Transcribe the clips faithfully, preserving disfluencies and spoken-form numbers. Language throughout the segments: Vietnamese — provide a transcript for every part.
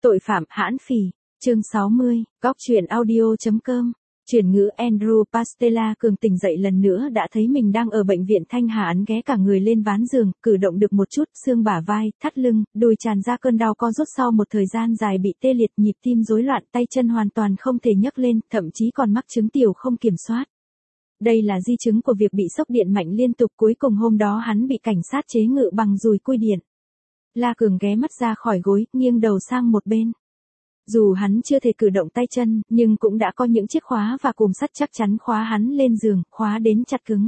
Tội phạm hãn phỉ, chương sáu mươi, góc truyện audio chấm com. Chuyển ngữ Andrew Pastella cường tỉnh dậy lần nữa đã thấy mình đang ở bệnh viện Thanh Hà, ấn ghé cả người lên ván giường, cử động được một chút, xương bả vai, thắt lưng, đùi tràn ra cơn đau co rút sau một thời gian dài bị tê liệt, nhịp tim rối loạn, tay chân hoàn toàn không thể nhấc lên, thậm chí còn mắc chứng tiểu không kiểm soát. Đây là di chứng của việc bị sốc điện mạnh liên tục, cuối cùng hôm đó hắn bị cảnh sát chế ngự bằng dùi cui điện. La Cường ghé mắt ra khỏi gối, nghiêng đầu sang một bên. Dù hắn chưa thể cử động tay chân, nhưng cũng đã có những chiếc khóa và cùm sắt chắc chắn khóa hắn lên giường, khóa đến chặt cứng.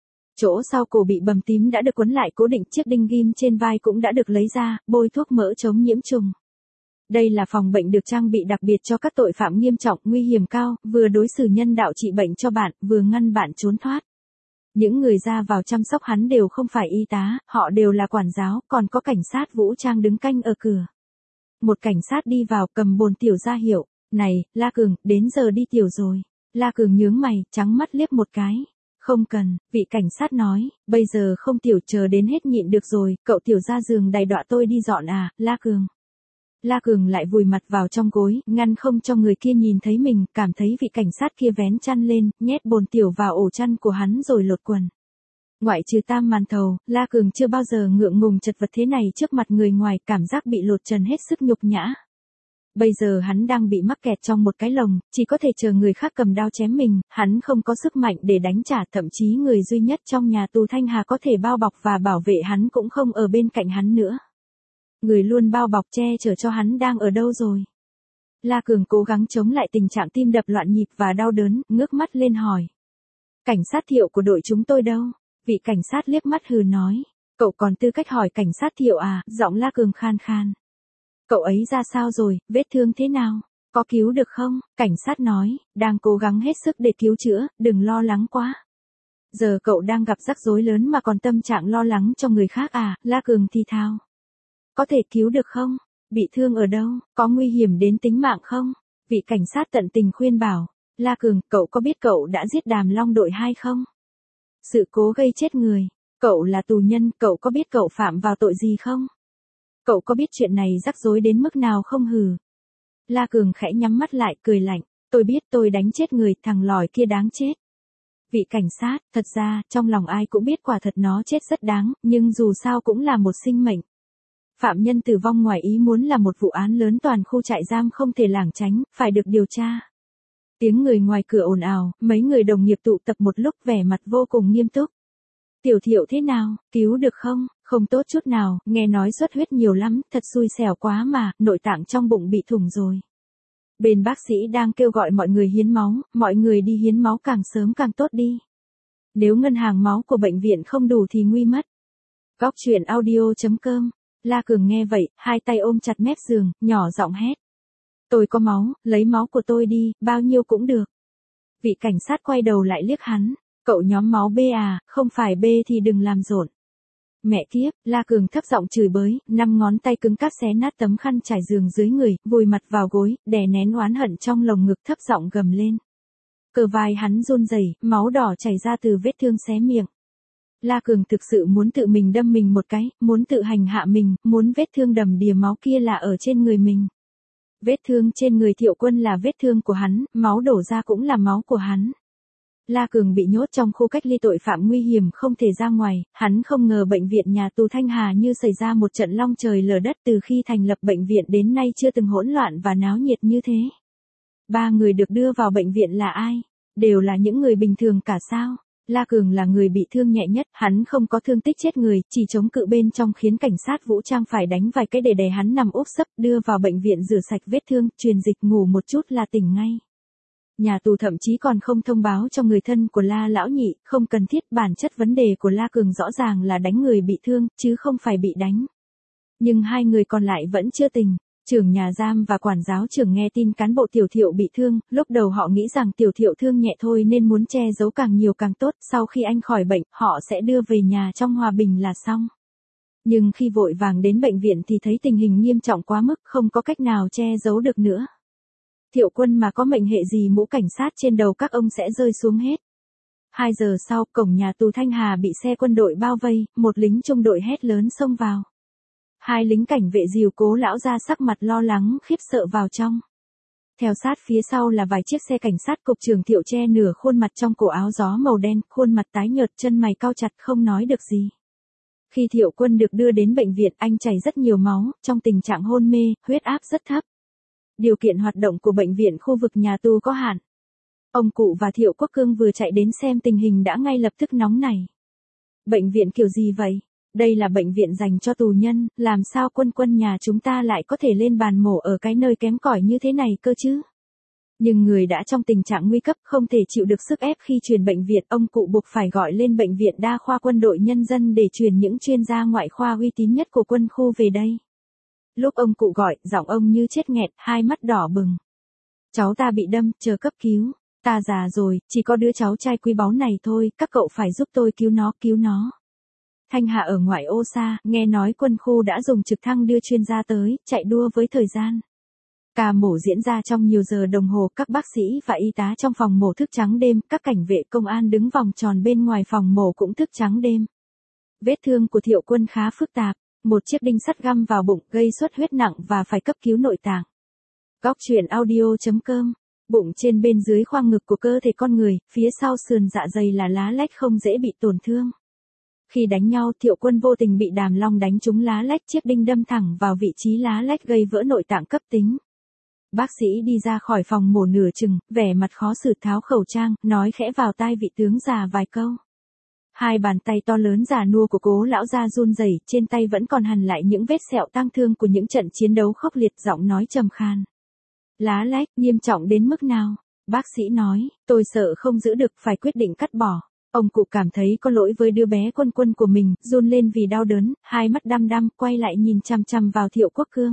Chỗ sau cổ bị bầm tím đã được quấn lại cố định, chiếc đinh ghim trên vai cũng đã được lấy ra, bôi thuốc mỡ chống nhiễm trùng. Đây là phòng bệnh được trang bị đặc biệt cho các tội phạm nghiêm trọng, nguy hiểm cao, vừa đối xử nhân đạo trị bệnh cho bạn, vừa ngăn bạn trốn thoát. Những người ra vào chăm sóc hắn đều không phải y tá, họ đều là quản giáo, còn có cảnh sát vũ trang đứng canh ở cửa. Một cảnh sát đi vào, cầm bồn tiểu ra hiệu, này, La Cường, đến giờ đi tiểu rồi. La Cường nhướng mày, trắng mắt liếc một cái. Không cần, vị cảnh sát nói, bây giờ không tiểu, chờ đến hết nhịn được rồi, cậu tiểu ra giường đầy đọa tôi đi dọn à, La Cường. La Cường lại vùi mặt vào trong gối, ngăn không cho người kia nhìn thấy mình, cảm thấy vị cảnh sát kia vén chăn lên, nhét bồn tiểu vào ổ chăn của hắn rồi lột quần. Ngoại trừ tam màn thầu, La Cường chưa bao giờ ngượng ngùng chật vật thế này trước mặt người ngoài, cảm giác bị lột trần hết sức nhục nhã. Bây giờ hắn đang bị mắc kẹt trong một cái lồng, chỉ có thể chờ người khác cầm đao chém mình, hắn không có sức mạnh để đánh trả, thậm chí người duy nhất trong nhà tù Thanh Hà có thể bao bọc và bảo vệ hắn cũng không ở bên cạnh hắn nữa. Người luôn bao bọc che chở cho hắn đang ở đâu rồi? La Cường cố gắng chống lại tình trạng tim đập loạn nhịp và đau đớn, ngước mắt lên hỏi. Cảnh sát Thiệu của đội chúng tôi đâu? Vị cảnh sát liếc mắt hừ nói. Cậu còn tư cách hỏi cảnh sát Thiệu à? Giọng La Cường khan khan. Cậu ấy ra sao rồi, vết thương thế nào? Có cứu được không? Cảnh sát nói, đang cố gắng hết sức để cứu chữa, đừng lo lắng quá. Giờ cậu đang gặp rắc rối lớn mà còn tâm trạng lo lắng cho người khác à? La Cường thì thào. Có thể cứu được không? Bị thương ở đâu? Có nguy hiểm đến tính mạng không? Vị cảnh sát tận tình khuyên bảo. La Cường, cậu có biết cậu đã giết Đàm Long đội hai không? Sự cố gây chết người. Cậu là tù nhân, cậu có biết cậu phạm vào tội gì không? Cậu có biết chuyện này rắc rối đến mức nào không hừ? La Cường khẽ nhắm mắt lại, cười lạnh. Tôi biết tôi đánh chết người, thằng lòi kia đáng chết. Vị cảnh sát, thật ra, trong lòng ai cũng biết quả thật nó chết rất đáng, nhưng dù sao cũng là một sinh mệnh. Phạm nhân tử vong ngoài ý muốn là một vụ án lớn, toàn khu trại giam không thể lảng tránh, phải được điều tra. Tiếng người ngoài cửa ồn ào, mấy người đồng nghiệp tụ tập một lúc, vẻ mặt vô cùng nghiêm túc. Tiểu Thiệu thế nào, cứu được không? Không tốt chút nào, nghe nói xuất huyết nhiều lắm, thật xui xẻo quá mà, nội tạng trong bụng bị thủng rồi. Bên bác sĩ đang kêu gọi mọi người hiến máu, mọi người đi hiến máu càng sớm càng tốt đi. Nếu ngân hàng máu của bệnh viện không đủ thì nguy mất. Góc truyện audio chấm com. La Cường nghe vậy, hai tay ôm chặt mép giường, nhỏ giọng hét. Tôi có máu, lấy máu của tôi đi, bao nhiêu cũng được. Vị cảnh sát quay đầu lại liếc hắn. Cậu nhóm máu B à, không phải B thì đừng làm rộn. Mẹ kiếp, La Cường thấp giọng chửi bới, năm ngón tay cứng cáp xé nát tấm khăn trải giường dưới người, vùi mặt vào gối, đè nén oán hận trong lồng ngực, thấp giọng gầm lên. Cờ vai hắn run rẩy, máu đỏ chảy ra từ vết thương xé miệng. La Cường thực sự muốn tự mình đâm mình một cái, muốn tự hành hạ mình, muốn vết thương đầm đìa máu kia là ở trên người mình. Vết thương trên người Thiệu Quân là vết thương của hắn, máu đổ ra cũng là máu của hắn. La Cường bị nhốt trong khu cách ly tội phạm nguy hiểm không thể ra ngoài, hắn không ngờ bệnh viện nhà tù Thanh Hà như xảy ra một trận long trời lở đất, từ khi thành lập bệnh viện đến nay chưa từng hỗn loạn và náo nhiệt như thế. Ba người được đưa vào bệnh viện là ai? Đều là những người bình thường cả sao? La Cường là người bị thương nhẹ nhất, hắn không có thương tích chết người, chỉ chống cự bên trong khiến cảnh sát vũ trang phải đánh vài cái để đè hắn nằm úp sấp, đưa vào bệnh viện rửa sạch vết thương, truyền dịch ngủ một chút là tỉnh ngay. Nhà tù thậm chí còn không thông báo cho người thân của La lão nhị, không cần thiết, bản chất vấn đề của La Cường rõ ràng là đánh người bị thương, chứ không phải bị đánh. Nhưng hai người còn lại vẫn chưa tỉnh. Trưởng nhà giam và quản giáo trưởng nghe tin cán bộ Tiểu Thiệu bị thương, lúc đầu họ nghĩ rằng Tiểu Thiệu thương nhẹ thôi nên muốn che giấu càng nhiều càng tốt, sau khi anh khỏi bệnh, họ sẽ đưa về nhà trong hòa bình là xong. Nhưng khi vội vàng đến bệnh viện thì thấy tình hình nghiêm trọng quá mức, không có cách nào che giấu được nữa. Thiệu Quân mà có mệnh hệ gì mũ cảnh sát trên đầu các ông sẽ rơi xuống hết. Hai giờ sau, cổng nhà tù Thanh Hà bị xe quân đội bao vây, một lính trung đội hét lớn xông vào. Hai lính cảnh vệ dìu Cố lão ra sắc mặt lo lắng khiếp sợ vào trong. Theo sát phía sau là vài chiếc xe cảnh sát. Cục trưởng Thiệu che nửa khuôn mặt trong cổ áo gió màu đen, khuôn mặt tái nhợt, chân mày cau chặt không nói được gì. Khi Thiệu Quân được đưa đến bệnh viện, anh chảy rất nhiều máu, trong tình trạng hôn mê, huyết áp rất thấp. Điều kiện hoạt động của bệnh viện khu vực nhà tù có hạn. Ông cụ và Thiệu Quốc Cương vừa chạy đến xem tình hình đã ngay lập tức nóng nảy. Bệnh viện kiểu gì vậy? Đây là bệnh viện dành cho tù nhân, làm sao Quân Quân nhà chúng ta lại có thể lên bàn mổ ở cái nơi kém cỏi như thế này cơ chứ? Nhưng người đã trong tình trạng nguy cấp không thể chịu được sức ép khi truyền bệnh viện, ông cụ buộc phải gọi lên bệnh viện đa khoa quân đội nhân dân để truyền những chuyên gia ngoại khoa uy tín nhất của quân khu về đây. Lúc ông cụ gọi, giọng ông như chết nghẹt, hai mắt đỏ bừng. Cháu ta bị đâm, chờ cấp cứu. Ta già rồi, chỉ có đứa cháu trai quý báu này thôi, các cậu phải giúp tôi cứu nó, cứu nó. Thanh Hà ở ngoại ô xa, nghe nói quân khu đã dùng trực thăng đưa chuyên gia tới, chạy đua với thời gian. Ca mổ diễn ra trong nhiều giờ đồng hồ, các bác sĩ và y tá trong phòng mổ thức trắng đêm, các cảnh vệ công an đứng vòng tròn bên ngoài phòng mổ cũng thức trắng đêm. Vết thương của Thiệu Quân khá phức tạp, một chiếc đinh sắt găm vào bụng gây xuất huyết nặng và phải cấp cứu nội tạng. Góc truyện audio chấm com. Bụng trên bên dưới khoang ngực của cơ thể con người, phía sau sườn dạ dày là lá lách không dễ bị tổn thương. Khi đánh nhau, Thiệu Quân vô tình bị Đàm Long đánh trúng lá lách, chiếc đinh đâm thẳng vào vị trí lá lách gây vỡ nội tạng cấp tính. Bác sĩ đi ra khỏi phòng mổ nửa chừng, vẻ mặt khó xử tháo khẩu trang, nói khẽ vào tai vị tướng già vài câu. Hai bàn tay to lớn già nua của Cố lão ra run rẩy, trên tay vẫn còn hằn lại những vết sẹo tang thương của những trận chiến đấu khốc liệt, giọng nói trầm khan. Lá lách, nghiêm trọng đến mức nào? Bác sĩ nói, tôi sợ không giữ được, phải quyết định cắt bỏ. Ông cụ cảm thấy có lỗi với đứa bé Quân Quân của mình, run lên vì đau đớn, hai mắt đăm đăm, quay lại nhìn chằm chằm vào Thiệu Quốc Cương.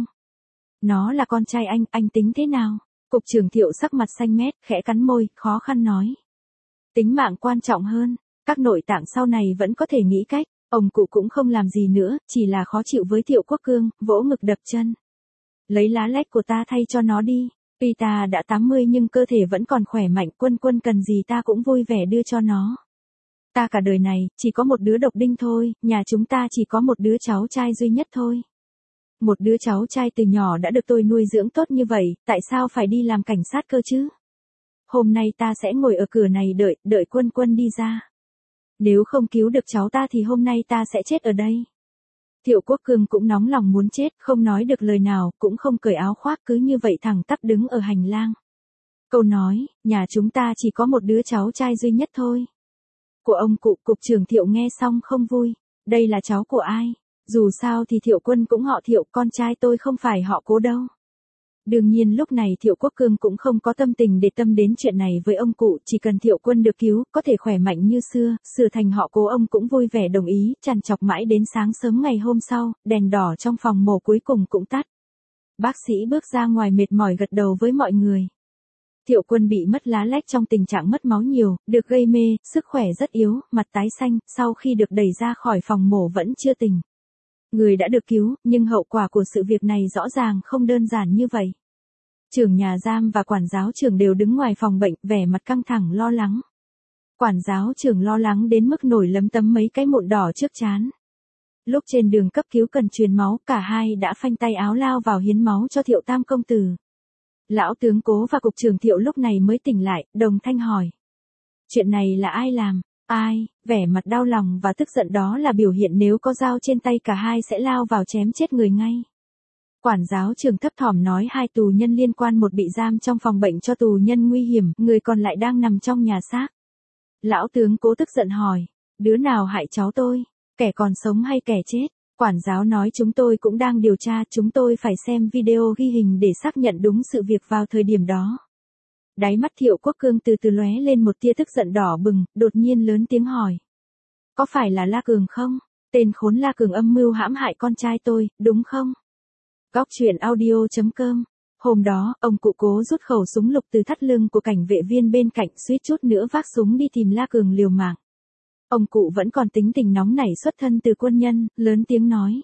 Nó là con trai anh, anh tính thế nào? Cục trưởng Thiệu sắc mặt xanh mét, khẽ cắn môi, khó khăn nói. Tính mạng quan trọng hơn, các nội tạng sau này vẫn có thể nghĩ cách. Ông cụ cũng không làm gì nữa, chỉ là khó chịu với Thiệu Quốc Cương, vỗ ngực đập chân. Lấy lá lách của ta thay cho nó đi. Tuy ta đã tám mươi nhưng cơ thể vẫn còn khỏe mạnh, Quân Quân cần gì ta cũng vui vẻ đưa cho nó. Ta cả đời này, chỉ có một đứa độc đinh thôi, nhà chúng ta chỉ có một đứa cháu trai duy nhất thôi. Một đứa cháu trai từ nhỏ đã được tôi nuôi dưỡng tốt như vậy, tại sao phải đi làm cảnh sát cơ chứ? Hôm nay ta sẽ ngồi ở cửa này đợi, đợi Quân Quân đi ra. Nếu không cứu được cháu ta thì hôm nay ta sẽ chết ở đây. Thiệu Quốc Cương cũng nóng lòng muốn chết, không nói được lời nào, cũng không cởi áo khoác, cứ như vậy thẳng tắp đứng ở hành lang. Câu nói, nhà chúng ta chỉ có một đứa cháu trai duy nhất thôi. Của ông cụ, cục trưởng Thiệu nghe xong không vui. Đây là cháu của ai? Dù sao thì Thiệu Quân cũng họ Thiệu, con trai tôi không phải họ Cố đâu. Đương nhiên lúc này Thiệu Quốc Cương cũng không có tâm tình để tâm đến chuyện này với ông cụ, chỉ cần Thiệu Quân được cứu, có thể khỏe mạnh như xưa, sửa thành họ Cố, ông cũng vui vẻ đồng ý, trằn trọc mãi đến sáng sớm ngày hôm sau, đèn đỏ trong phòng mổ cuối cùng cũng tắt. Bác sĩ bước ra ngoài mệt mỏi gật đầu với mọi người. Thiệu Quân bị mất lá lách trong tình trạng mất máu nhiều, được gây mê, sức khỏe rất yếu, mặt tái xanh, sau khi được đẩy ra khỏi phòng mổ vẫn chưa tỉnh. Người đã được cứu, nhưng hậu quả của sự việc này rõ ràng không đơn giản như vậy. Trưởng nhà giam và quản giáo trưởng đều đứng ngoài phòng bệnh, vẻ mặt căng thẳng lo lắng. Quản giáo trưởng lo lắng đến mức nổi lấm tấm mấy cái mụn đỏ trước trán. Lúc trên đường cấp cứu cần truyền máu, cả hai đã phanh tay áo lao vào hiến máu cho Thiệu Tam công tử. Lão tướng Cố và cục trưởng Thiệu lúc này mới tỉnh lại, đồng thanh hỏi. Chuyện này là ai làm? Ai? Vẻ mặt đau lòng và tức giận đó là biểu hiện nếu có dao trên tay cả hai sẽ lao vào chém chết người ngay. Quản giáo trưởng thấp thỏm nói hai tù nhân liên quan, một bị giam trong phòng bệnh cho tù nhân nguy hiểm, người còn lại đang nằm trong nhà xác. Lão tướng Cố tức giận hỏi, đứa nào hại cháu tôi? Kẻ còn sống hay kẻ chết? Quản giáo nói chúng tôi cũng đang điều tra, chúng tôi phải xem video ghi hình để xác nhận đúng sự việc vào thời điểm đó. Đáy mắt Thiệu Quốc Cương từ từ lóe lên một tia tức giận đỏ bừng, đột nhiên lớn tiếng hỏi. Có phải là La Cường không? Tên khốn La Cường âm mưu hãm hại con trai tôi, đúng không? Góc truyện audio chấm com. Hôm đó, ông cụ Cố rút khẩu súng lục từ thắt lưng của cảnh vệ viên bên cạnh, suýt chút nữa vác súng đi tìm La Cường liều mạng. Ông cụ vẫn còn tính tình nóng nảy xuất thân từ quân nhân, lớn tiếng nói.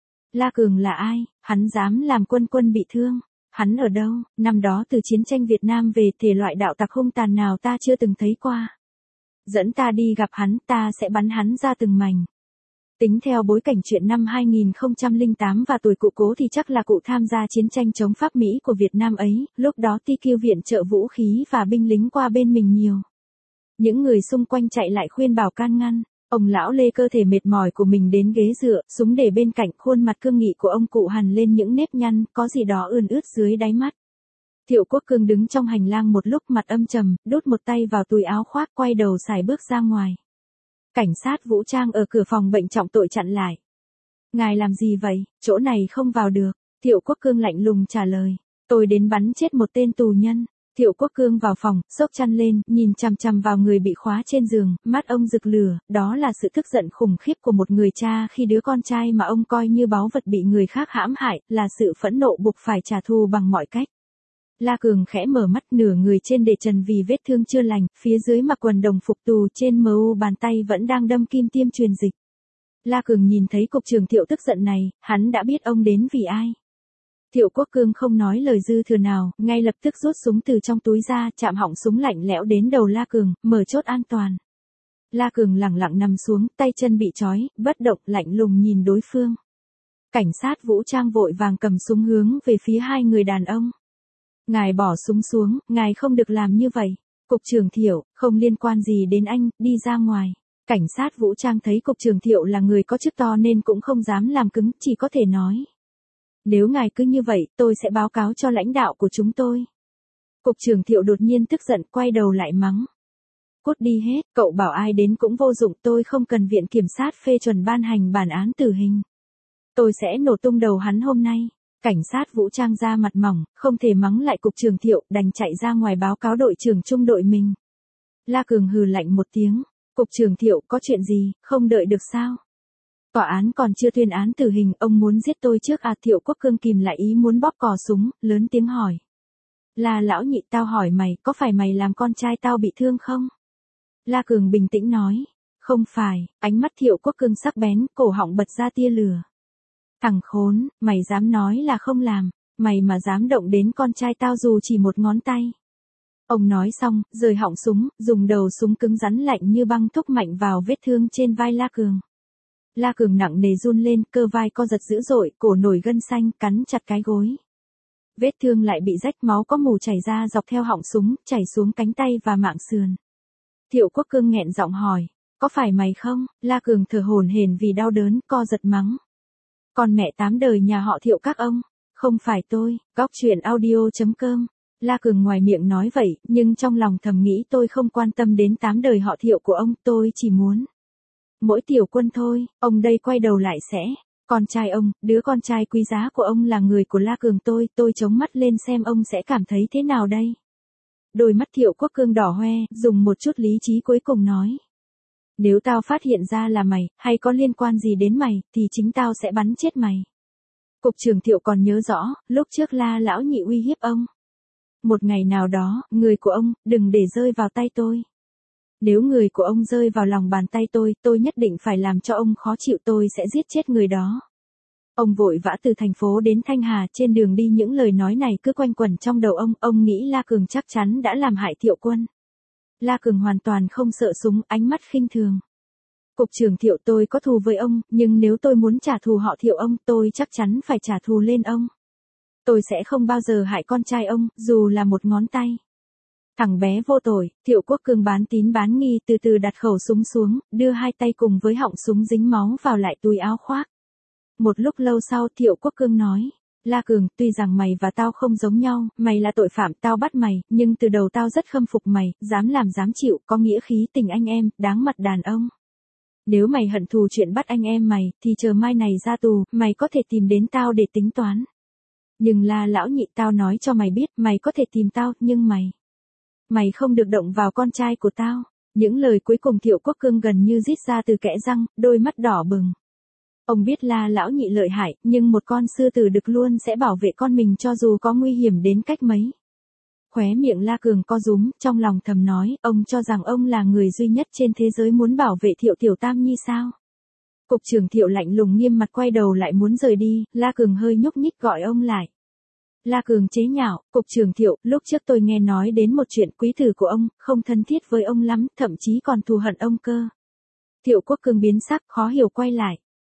La Cường là ai? Hắn dám làm Quân Quân bị thương. Hắn ở đâu? Năm đó từ chiến tranh Việt Nam về, thể loại đạo tặc hung tàn nào ta chưa từng thấy qua. Dẫn ta đi gặp hắn, ta sẽ bắn hắn ra từng mảnh. Tính theo bối cảnh chuyện năm hai nghìn không trăm lẻ tám và tuổi cụ cố thì chắc là cụ tham gia chiến tranh chống Pháp Mỹ của Việt Nam ấy, lúc đó tê quy viện trợ vũ khí và binh lính qua bên mình nhiều. Những người xung quanh chạy lại khuyên bảo can ngăn, ông lão lê cơ thể mệt mỏi của mình đến ghế dựa, súng để bên cạnh, khuôn mặt cương nghị của ông cụ hằn lên những nếp nhăn, có gì đó ươn ướt dưới đáy mắt. Thiệu Quốc Cương đứng trong hành lang một lúc mặt âm trầm, đút một tay vào túi áo khoác quay đầu sải bước ra ngoài. Cảnh sát vũ trang ở cửa phòng bệnh trọng tội chặn lại. Ngài làm gì vậy, chỗ này không vào được. Thiệu Quốc Cương lạnh lùng trả lời. Tôi đến bắn chết một tên tù nhân. Thiệu Quốc Cương vào phòng, xốc chăn lên, nhìn chằm chằm vào người bị khóa trên giường, mắt ông rực lửa, đó là sự tức giận khủng khiếp của một người cha khi đứa con trai mà ông coi như báu vật bị người khác hãm hại, là sự phẫn nộ buộc phải trả thù bằng mọi cách. La Cường khẽ mở mắt, nửa người trên để trần vì vết thương chưa lành, phía dưới mặc quần đồng phục tù, trên mờ u bàn tay vẫn đang đâm kim tiêm truyền dịch. La Cường nhìn thấy cục trưởng Thiệu tức giận này, hắn đã biết ông đến vì ai. Thiệu Quốc Cương không nói lời dư thừa nào, ngay lập tức rút súng từ trong túi ra, chạm họng súng lạnh lẽo đến đầu La Cường, mở chốt an toàn. La Cường lẳng lặng nằm xuống, tay chân bị trói, bất động, lạnh lùng nhìn đối phương. Cảnh sát vũ trang vội vàng cầm súng hướng về phía hai người đàn ông. Ngài bỏ súng xuống, ngài không được làm như vậy. Cục trưởng Thiệu, không liên quan gì đến anh, đi ra ngoài. Cảnh sát vũ trang thấy cục trưởng Thiệu là người có chức to nên cũng không dám làm cứng, chỉ có thể nói. Nếu ngài cứ như vậy, tôi sẽ báo cáo cho lãnh đạo của chúng tôi. Cục trưởng Thiệu đột nhiên tức giận, quay đầu lại mắng. Cút đi hết, cậu bảo ai đến cũng vô dụng, tôi không cần viện kiểm sát phê chuẩn ban hành bản án tử hình. Tôi sẽ nổ tung đầu hắn hôm nay. Cảnh sát vũ trang ra mặt mỏng, không thể mắng lại cục trưởng Thiệu, đành chạy ra ngoài báo cáo đội trưởng trung đội mình. La Cường hừ lạnh một tiếng. Cục trưởng Thiệu, có chuyện gì, không đợi được sao? Tòa án còn chưa tuyên án tử hình, ông muốn giết tôi trước à? Thiệu Quốc Cương kìm lại ý muốn bóp cò súng, lớn tiếng hỏi. Là lão nhị, tao hỏi mày, có phải mày làm con trai tao bị thương không? La Cường bình tĩnh nói. Không phải, ánh mắt Thiệu Quốc Cương sắc bén, cổ họng bật ra tia lửa. Thằng khốn, mày dám nói là không làm, mày mà dám động đến con trai tao dù chỉ một ngón tay. Ông nói xong, rời họng súng, dùng đầu súng cứng rắn lạnh như băng thúc mạnh vào vết thương trên vai La Cường. La Cường nặng nề run lên, cơ vai co giật dữ dội, cổ nổi gân xanh, cắn chặt cái gối. Vết thương lại bị rách, máu có mù chảy ra dọc theo họng súng, chảy xuống cánh tay và mạng sườn. Thiệu Quốc Cương nghẹn giọng hỏi, có phải mày không? La Cường thở hổn hển vì đau đớn, co giật mắng. Còn mẹ tám đời nhà họ Thiệu các ông, không phải tôi. Góc truyện audio chấm com. La Cường ngoài miệng nói vậy, nhưng trong lòng thầm nghĩ tôi không quan tâm đến tám đời họ Thiệu của ông, tôi chỉ muốn mỗi Tiểu Quân thôi. Ông đây quay đầu lại sẽ, con trai ông, đứa con trai quý giá của ông là người của La Cường tôi, tôi chống mắt lên xem ông sẽ cảm thấy thế nào đây. Đôi mắt Thiệu Quốc Cương đỏ hoe, dùng một chút lý trí cuối cùng nói. Nếu tao phát hiện ra là mày, hay có liên quan gì đến mày, thì chính tao sẽ bắn chết mày. Cục trưởng Thiệu còn nhớ rõ, lúc trước La lão nhị uy hiếp ông. Một ngày nào đó, người của ông, đừng để rơi vào tay tôi. Nếu người của ông rơi vào lòng bàn tay tôi, tôi nhất định phải làm cho ông khó chịu, tôi sẽ giết chết người đó. Ông vội vã từ thành phố đến Thanh Hà, trên đường đi những lời nói này cứ quanh quẩn trong đầu ông, ông nghĩ La Cường chắc chắn đã làm hại Thiệu Quân. La Cường hoàn toàn không sợ súng, ánh mắt khinh thường. Cục trưởng Thiệu, tôi có thù với ông, nhưng nếu tôi muốn trả thù họ Thiệu ông, tôi chắc chắn phải trả thù lên ông. Tôi sẽ không bao giờ hại con trai ông, dù là một ngón tay. Thằng bé vô tội. Thiệu Quốc Cương bán tín bán nghi từ từ đặt khẩu súng xuống, đưa hai tay cùng với họng súng dính máu vào lại túi áo khoác. Một lúc lâu sau Thiệu Quốc Cương nói. La Cường, tuy rằng mày và tao không giống nhau, mày là tội phạm, tao bắt mày, nhưng từ đầu tao rất khâm phục mày, dám làm dám chịu, có nghĩa khí tình anh em, đáng mặt đàn ông. Nếu mày hận thù chuyện bắt anh em mày, thì chờ mai này ra tù, mày có thể tìm đến tao để tính toán. Nhưng La lão nhị, tao nói cho mày biết, mày có thể tìm tao, nhưng mày... Mày không được động vào con trai của tao. Những lời cuối cùng Thiệu Quốc Cương gần như rít ra từ kẽ răng, đôi mắt đỏ bừng. Ông biết La lão nhị lợi hại, nhưng một con sư tử đực luôn sẽ bảo vệ con mình cho dù có nguy hiểm đến cách mấy. Khóe miệng La Cường co rúm, trong lòng thầm nói, ông cho rằng ông là người duy nhất trên thế giới muốn bảo vệ Thiệu Tiểu Tam Nhi sao? Cục trưởng Thiệu lạnh lùng nghiêm mặt quay đầu lại muốn rời đi, La Cường hơi nhúc nhích gọi ông lại. La Cường chế nhạo, cục trưởng Thiệu, lúc trước tôi nghe nói đến một chuyện, quý tử của ông, không thân thiết với ông lắm, thậm chí còn thù hận ông cơ. Thiệu Quốc Cương biến sắc, khó hiểu quay lại.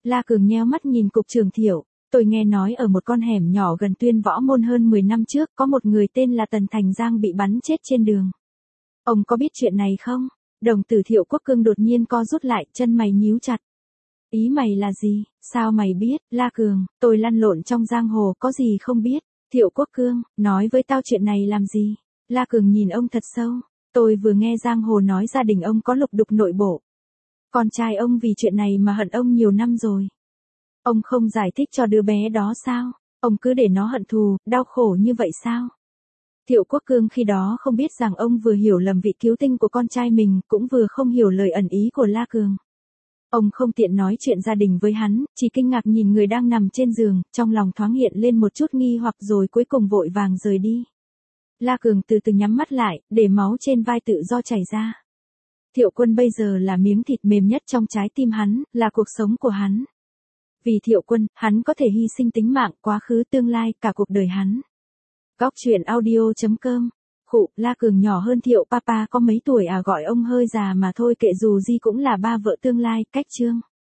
La Cường nheo mắt nhìn cục trưởng Thiệu, tôi nghe nói ở một con hẻm nhỏ gần Tuyên Võ Môn hơn mười năm trước có một người tên là Tần Thành Giang bị bắn chết trên đường. Ông có biết chuyện này không? Đồng tử Thiệu Quốc Cương đột nhiên co rút lại, chân mày nhíu chặt. Ý mày là gì? Sao mày biết? La Cường, tôi lăn lộn trong giang hồ, có gì không biết? Thiệu Quốc Cương, nói với tao chuyện này làm gì? La Cường nhìn ông thật sâu. Tôi vừa nghe giang hồ nói gia đình ông có lục đục nội bộ. Con trai ông vì chuyện này mà hận ông nhiều năm rồi. Ông không giải thích cho đứa bé đó sao? Ông cứ để nó hận thù, đau khổ như vậy sao? Thiệu Quốc Cương khi đó không biết rằng ông vừa hiểu lầm vị cứu tinh của con trai mình, cũng vừa không hiểu lời ẩn ý của La Cường. Ông không tiện nói chuyện gia đình với hắn, chỉ kinh ngạc nhìn người đang nằm trên giường, trong lòng thoáng hiện lên một chút nghi hoặc rồi cuối cùng vội vàng rời đi. La Cường từ từ nhắm mắt lại, để máu trên vai tự do chảy ra. Thiệu Quân bây giờ là miếng thịt mềm nhất trong trái tim hắn, là cuộc sống của hắn. Vì Thiệu Quân, hắn có thể hy sinh tính mạng, quá khứ tương lai, cả cuộc đời hắn. Góc truyện audio chấm com. Khụ, La Cường nhỏ hơn Thiệu Papa có mấy tuổi à, gọi ông hơi già mà thôi, kệ dù gì cũng là ba vợ tương lai. Cách chương.